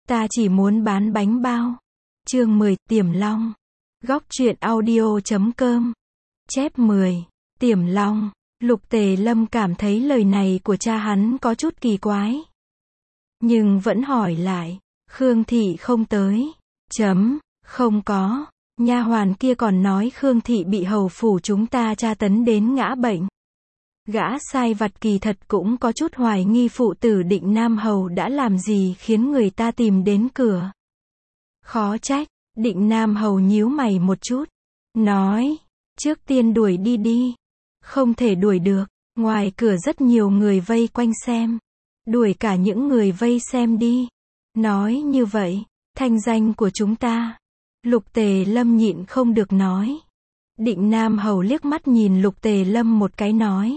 Ta chỉ muốn bán bánh bao. Chương 10, Tiềm Long. Góc truyện audio.com. Chép 10. Tiềm Long. Lục Tề Lâm cảm thấy lời này của cha hắn có chút kỳ quái. Nhưng vẫn hỏi lại, Khương Thị không tới. Không có. Nha hoàn kia còn nói Khương Thị bị hầu phủ chúng ta tra tấn đến ngã bệnh. Gã sai vặt kỳ thật cũng có chút hoài nghi phụ tử Định Nam Hầu đã làm gì khiến người ta tìm đến cửa. Khó trách. Định Nam Hầu nhíu mày một chút. Nói, trước tiên đuổi đi. Không thể đuổi được. Ngoài cửa rất nhiều người vây quanh xem. Đuổi cả những người vây xem đi. Nói như vậy, thanh danh của chúng ta. Lục Tề Lâm nhịn không được nói. Định Nam Hầu liếc mắt nhìn Lục Tề Lâm một cái nói.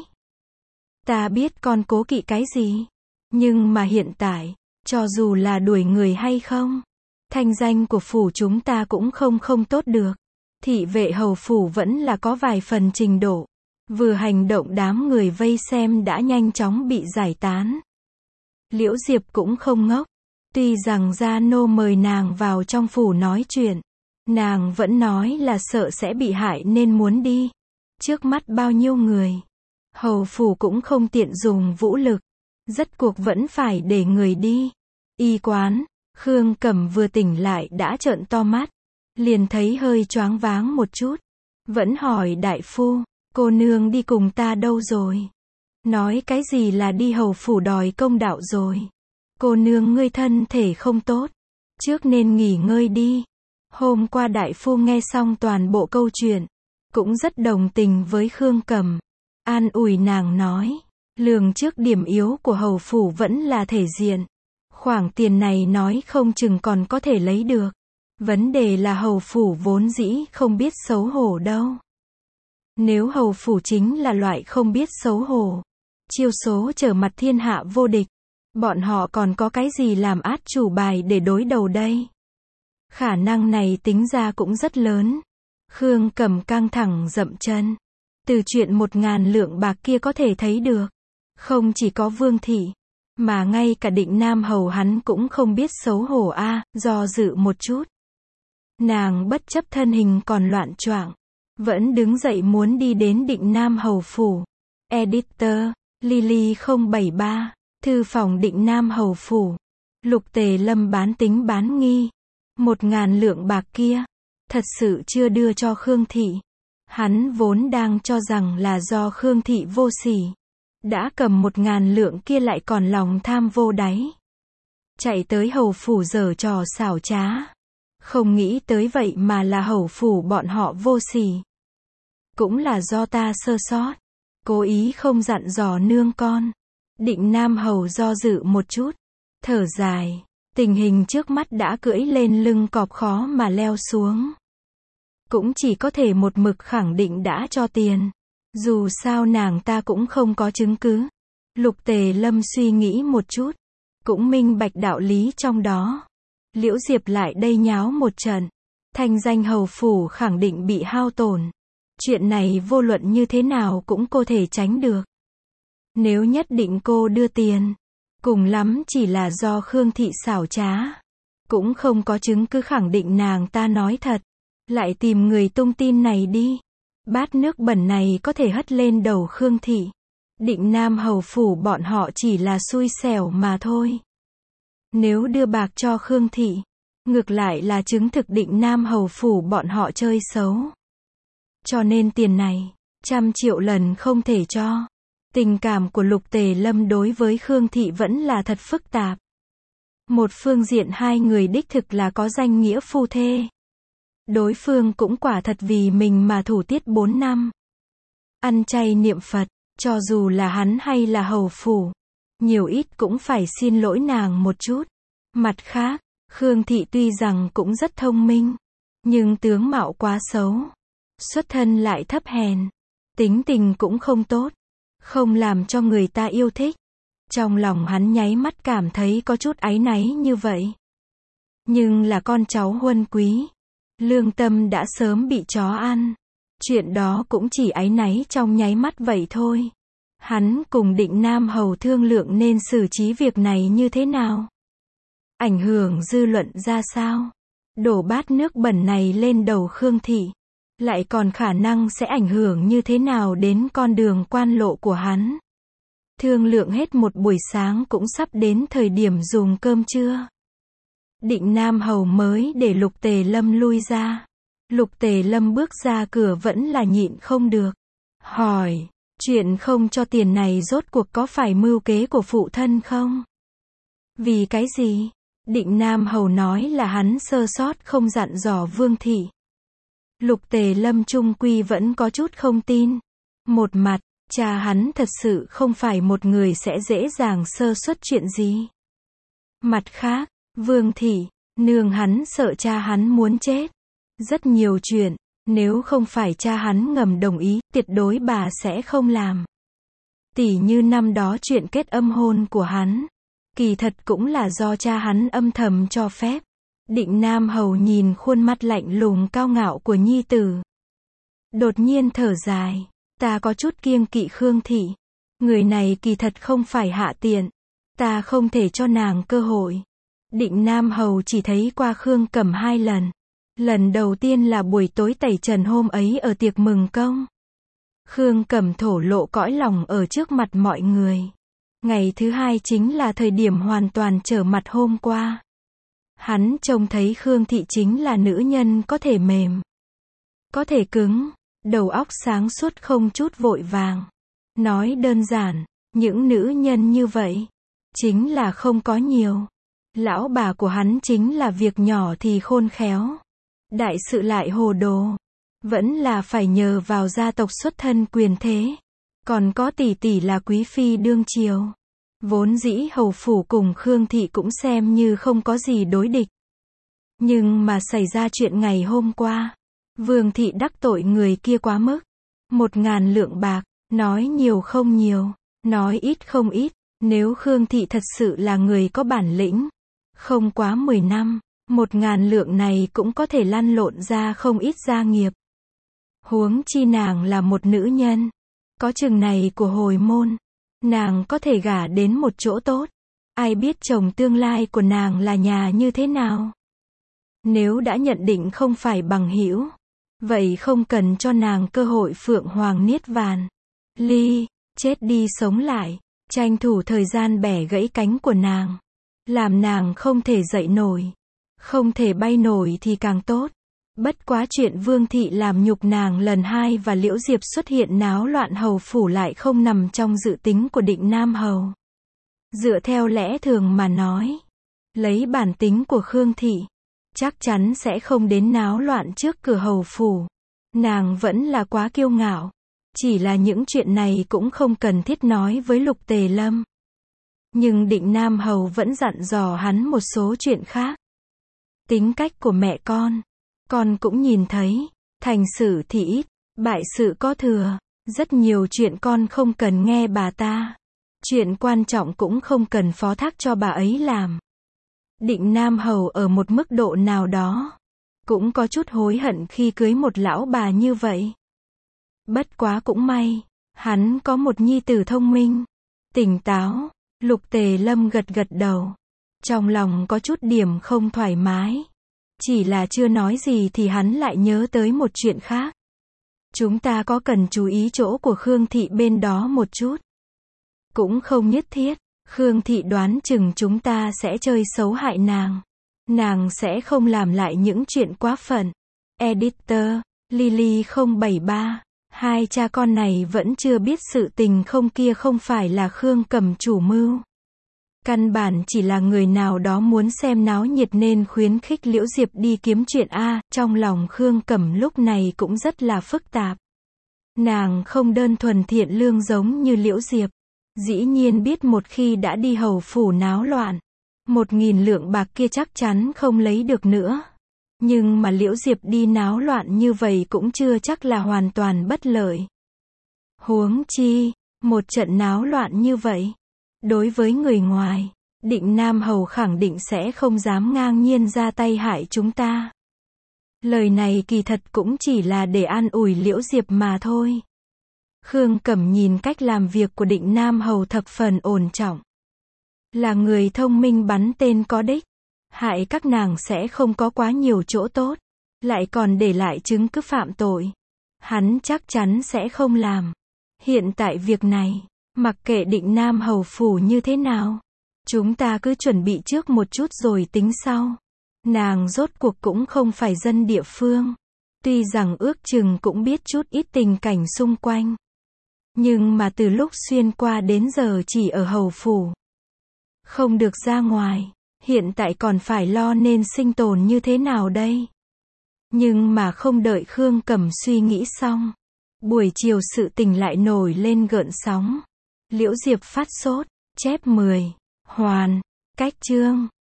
Ta biết con cố kỵ cái gì. Nhưng mà hiện tại, cho dù là đuổi người hay không, thanh danh của phủ chúng ta cũng không tốt được. Thị vệ hầu phủ vẫn là có vài phần trình độ. Vừa hành động đám người vây xem đã nhanh chóng bị giải tán. Liễu Diệp cũng không ngốc. Tuy rằng gia nô mời nàng vào trong phủ nói chuyện, nàng vẫn nói là sợ sẽ bị hại nên muốn đi. Trước mắt bao nhiêu người, hầu phủ cũng không tiện dùng vũ lực. Rốt cuộc vẫn phải để người đi. Y quán, Khương Cẩm vừa tỉnh lại đã trợn to mắt. Liền thấy hơi choáng váng một chút. Vẫn hỏi đại phu, cô nương đi cùng ta đâu rồi? Nói cái gì là đi hầu phủ đòi công đạo rồi? Cô nương ngươi thân thể không tốt. Trước nên nghỉ ngơi đi. Hôm qua đại phu nghe xong toàn bộ câu chuyện. Cũng rất đồng tình với Khương Cẩm. An ủi nàng nói. Lường trước điểm yếu của hầu phủ vẫn là thể diện. Khoản tiền này nói không chừng còn có thể lấy được. Vấn đề là hầu phủ vốn dĩ không biết xấu hổ đâu. Nếu hầu phủ chính là loại không biết xấu hổ, chiêu số trở mặt thiên hạ vô địch, bọn họ còn có cái gì làm át chủ bài để đối đầu đây? Khả năng này tính ra cũng rất lớn. Khương Cẩm căng thẳng dậm chân. Từ chuyện 1.000 lượng bạc kia có thể thấy được. Không chỉ có Vương Thị, mà ngay cả Định Nam Hầu hắn cũng không biết xấu hổ a. Do dự một chút. Nàng bất chấp thân hình còn loạn choạng, vẫn đứng dậy muốn đi đến Định Nam Hầu phủ. Editor, Lily 073, thư phòng Định Nam Hầu phủ. Lục Tề Lâm bán tính bán nghi. 1.000 lượng bạc kia, thật sự chưa đưa cho Khương Thị. Hắn vốn đang cho rằng là do Khương Thị vô sỉ. Đã cầm 1.000 lượng kia lại còn lòng tham vô đáy. Chạy tới hầu phủ giở trò xảo trá. Không nghĩ tới vậy mà là hầu phủ bọn họ vô sỉ. Cũng là do ta sơ sót. Cố ý không dặn dò nương con. Định Nam Hầu do dự một chút. Thở dài. Tình hình trước mắt đã cưỡi lên lưng cọp khó mà leo xuống. Cũng chỉ có thể một mực khẳng định đã cho tiền. Dù sao nàng ta cũng không có chứng cứ. Lục Tề Lâm suy nghĩ một chút. Cũng minh bạch đạo lý trong đó. Liễu Diệp lại đây nháo một trận. Thanh danh hầu phủ khẳng định bị hao tổn. Chuyện này vô luận như thế nào cũng cô thể tránh được. Nếu nhất định cô đưa tiền, cùng lắm chỉ là do Khương Thị xảo trá. Cũng không có chứng cứ khẳng định nàng ta nói thật. Lại tìm người tung tin này đi. Bát nước bẩn này có thể hất lên đầu Khương Thị. Định Nam Hầu phủ bọn họ chỉ là xui xẻo mà thôi. Nếu đưa bạc cho Khương Thị, ngược lại là chứng thực Định Nam Hầu phủ bọn họ chơi xấu. Cho nên tiền này, 100 triệu lần không thể cho. Tình cảm của Lục Tề Lâm đối với Khương Thị vẫn là thật phức tạp. Một phương diện hai người đích thực là có danh nghĩa phu thê. Đối phương cũng quả thật vì mình mà thủ tiết 4 năm. Ăn chay niệm Phật, cho dù là hắn hay là hầu phủ, nhiều ít cũng phải xin lỗi nàng một chút. Mặt khác, Khương Thị tuy rằng cũng rất thông minh, nhưng tướng mạo quá xấu. Xuất thân lại thấp hèn. Tính tình cũng không tốt. Không làm cho người ta yêu thích. Trong lòng hắn nháy mắt cảm thấy có chút áy náy như vậy. Nhưng là con cháu huân quý. Lương tâm đã sớm bị chó ăn. Chuyện đó cũng chỉ áy náy trong nháy mắt vậy thôi. Hắn cùng Định Nam Hầu thương lượng nên xử trí việc này như thế nào. ảnh hưởng dư luận ra sao? Đổ bát nước bẩn này lên đầu Khương Thị, lại còn khả năng sẽ ảnh hưởng như thế nào đến con đường quan lộ của hắn? Thương lượng hết một buổi sáng cũng sắp đến thời điểm dùng cơm trưa. Định Nam Hầu mới để Lục Tề Lâm lui ra. Lục Tề Lâm bước ra cửa vẫn là nhịn không được. Hỏi, chuyện không cho tiền này rốt cuộc có phải mưu kế của phụ thân không? Vì cái gì? Định Nam Hầu nói là hắn sơ sót không dặn dò Vương Thị. Lục Tề Lâm chung quy vẫn có chút không tin. Một mặt, cha hắn thật sự không phải một người sẽ dễ dàng sơ suất chuyện gì. Mặt khác, Vương Thị, nương hắn sợ cha hắn muốn chết. Rất nhiều chuyện, nếu không phải cha hắn ngầm đồng ý, tuyệt đối bà sẽ không làm. Tỉ như năm đó chuyện kết âm hôn của hắn, kỳ thật cũng là do cha hắn âm thầm cho phép. Định Nam Hầu nhìn khuôn mặt lạnh lùng cao ngạo của nhi tử, đột nhiên thở dài, ta có chút kiêng kỵ Khương Thị. Người này kỳ thật không phải hạ tiện, ta không thể cho nàng cơ hội. Định Nam Hầu chỉ thấy qua Khương Cẩm 2 lần. Lần đầu tiên là buổi tối tẩy trần hôm ấy ở tiệc mừng công. Khương Cẩm thổ lộ cõi lòng ở trước mặt mọi người. Ngày thứ hai chính là thời điểm hoàn toàn trở mặt hôm qua. Hắn trông thấy Khương Thị chính là nữ nhân có thể mềm, có thể cứng, đầu óc sáng suốt không chút vội vàng. Nói đơn giản, những nữ nhân như vậy, chính là không có nhiều. Lão bà của hắn chính là việc nhỏ thì khôn khéo, đại sự lại hồ đồ. Vẫn là phải nhờ vào gia tộc xuất thân quyền thế. Còn có tỷ tỷ là quý phi đương triều. Vốn dĩ hầu phủ cùng Khương Thị cũng xem như không có gì đối địch. Nhưng mà xảy ra chuyện ngày hôm qua. Vương Thị đắc tội người kia quá mức. 1.000 lượng bạc, nói nhiều không nhiều, nói ít không ít. Nếu Khương Thị thật sự là người có bản lĩnh, không quá 10 năm, 1.000 lượng này cũng có thể lăn lộn ra không ít gia nghiệp. Huống chi nàng là một nữ nhân, có chừng này của hồi môn, nàng có thể gả đến một chỗ tốt. Ai biết chồng tương lai của nàng là nhà như thế nào? Nếu đã nhận định không phải bằng hữu, vậy không cần cho nàng cơ hội phượng hoàng niết bàn. Ly, chết đi sống lại, tranh thủ thời gian bẻ gãy cánh của nàng, làm nàng không thể dậy nổi, không thể bay nổi thì càng tốt. Bất quá chuyện Vương Thị làm nhục nàng lần 2 và Liễu Diệp xuất hiện náo loạn hầu phủ lại không nằm trong dự tính của Định Nam Hầu. Dựa theo lẽ thường mà nói, lấy bản tính của Khương Thị, chắc chắn sẽ không đến náo loạn trước cửa hầu phủ. Nàng vẫn là quá kiêu ngạo. Chỉ là những chuyện này cũng không cần thiết nói với Lục Tề Lâm. Nhưng Định Nam Hầu vẫn dặn dò hắn một số chuyện khác. Tính cách của mẹ con cũng nhìn thấy, thành sự thì ít, bại sự có thừa. Rất nhiều chuyện con không cần nghe bà ta. Chuyện quan trọng cũng không cần phó thác cho bà ấy làm. Định Nam Hầu ở một mức độ nào đó, cũng có chút hối hận khi cưới một lão bà như vậy. Bất quá cũng may, hắn có một nhi tử thông minh, tỉnh táo. Lục Tề Lâm gật gật đầu. Trong lòng có chút điểm không thoải mái. Chỉ là chưa nói gì thì hắn lại nhớ tới một chuyện khác. Chúng ta có cần chú ý chỗ của Khương Thị bên đó một chút? Cũng không nhất thiết. Khương Thị đoán chừng chúng ta sẽ chơi xấu hại nàng. Nàng sẽ không làm lại những chuyện quá phận. Editor, Lily 073. Hai cha con này vẫn chưa biết sự tình không kia không phải là Khương Cẩm chủ mưu. Căn bản chỉ là người nào đó muốn xem náo nhiệt nên khuyến khích Liễu Diệp đi kiếm chuyện a. Trong lòng Khương Cẩm lúc này cũng rất là phức tạp. Nàng không đơn thuần thiện lương giống như Liễu Diệp. Dĩ nhiên biết một khi đã đi hầu phủ náo loạn, 1.000 lượng bạc kia chắc chắn không lấy được nữa. Nhưng mà Liễu Diệp đi náo loạn như vậy cũng chưa chắc là hoàn toàn bất lợi. Huống chi, một trận náo loạn như vậy, đối với người ngoài, Định Nam Hầu khẳng định sẽ không dám ngang nhiên ra tay hại chúng ta. Lời này kỳ thật cũng chỉ là để an ủi Liễu Diệp mà thôi. Khương Cẩm nhìn cách làm việc của Định Nam Hầu thập phần ổn trọng. Là người thông minh bắn tên có đích. hại các nàng sẽ không có quá nhiều chỗ tốt, lại còn để lại chứng cứ phạm tội. Hắn chắc chắn sẽ không làm. Hiện tại việc này, mặc kệ Định Nam hầu phủ như thế nào, chúng ta cứ chuẩn bị trước một chút rồi tính sau. Nàng rốt cuộc cũng không phải dân địa phương. Tuy rằng ước chừng cũng biết chút ít tình cảnh xung quanh. Nhưng mà từ lúc xuyên qua đến giờ chỉ ở hầu phủ. Không được ra ngoài. Hiện tại còn phải lo nên sinh tồn như thế nào đây? Nhưng mà không đợi Khương Cẩm suy nghĩ xong. Buổi chiều sự tình lại nổi lên gợn sóng. Liễu Diệp phát sốt. Chép 10. Hoàn. Cách chương.